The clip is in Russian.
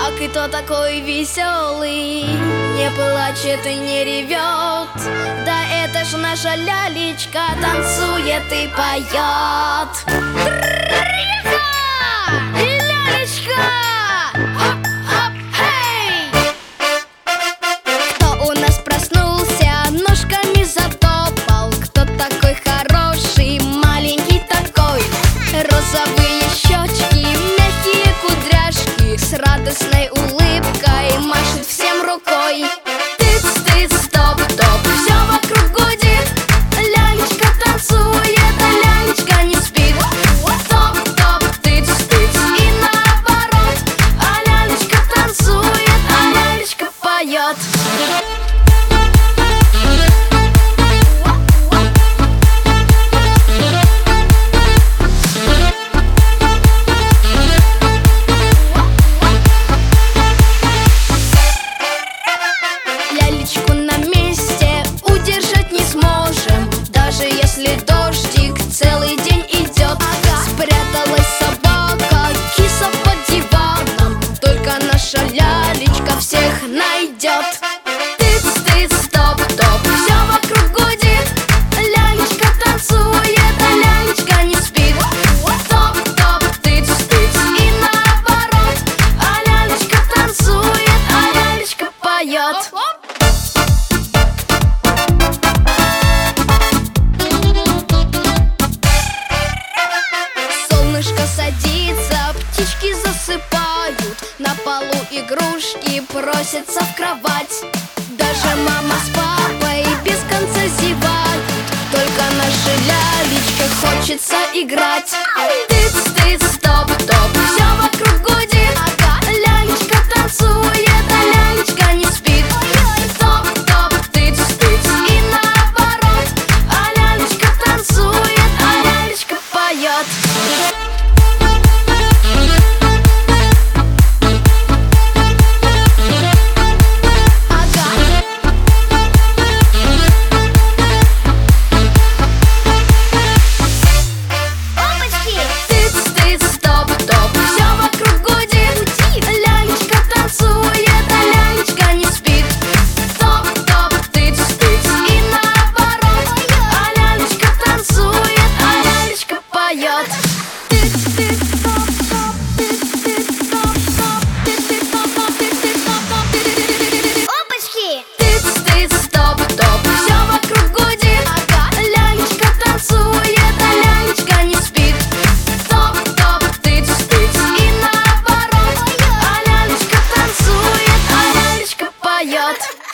А кто такой веселый, не плачет и не ревет? Да это ж наша лялечка танцует и поет. Триха! Лялечка! Хоп-хоп, хей! Кто у нас проснулся, ножками затопал? Кто такой хороший, маленький такой? Розовые щечки, мягкие кудряшки, с радостной улыбкой машет всем рукой. Тыц-тыц, стоп-топ, все вокруг гудит. Лялечка танцует, а лялечка не спит. Топ-топ, тыц-тыц и наоборот. А лялечка танцует, а лялечка поет. Лялечку на месте удержать не сможем, даже если дождик целый день идет. Спряталась собака, киса под диваном, только наша лялечка всех найдет. Тыц-тыц, стоп-топ, все вокруг гудит. Лялечка танцует, а лялечка не спит. Топ-топ, тыц-тыц и наоборот. А лялечка танцует, а лялечка поет. Солнышко садится, птички засыпают, на полу игрушки просятся в кровать. Даже мама с папой без конца зевают, только нашей лялечке хочется играть. Тыц-тыц, стоп-топ, все вокруг гудит. Лялечка танцует, а лялечка не спит. Топ-топ, тыц-тыц и наоборот. А лялечка танцует, а лялечка поет. Тыц-тыц, стоп-топ, все вокруг гудит. Лялечка танцует, а лялечка не спит. Топ-топ, тыц-тыц и наоборот. А лялечка танцует, а лялечка поет. Тыц-тыц, стоп-топ, тыц-тыц, стоп-топ, тыц-тыц, стоп-топ, тыц-тыц, стоп-топ, тыц-тыц. Опачки! Тыц-тыц, стоп-топ, все вокруг гудит. Лялечка танцует, а лялечка не спит. Топ-топ, тыц-тыц и наоборот. А лялечка танцует, а лялечка поет.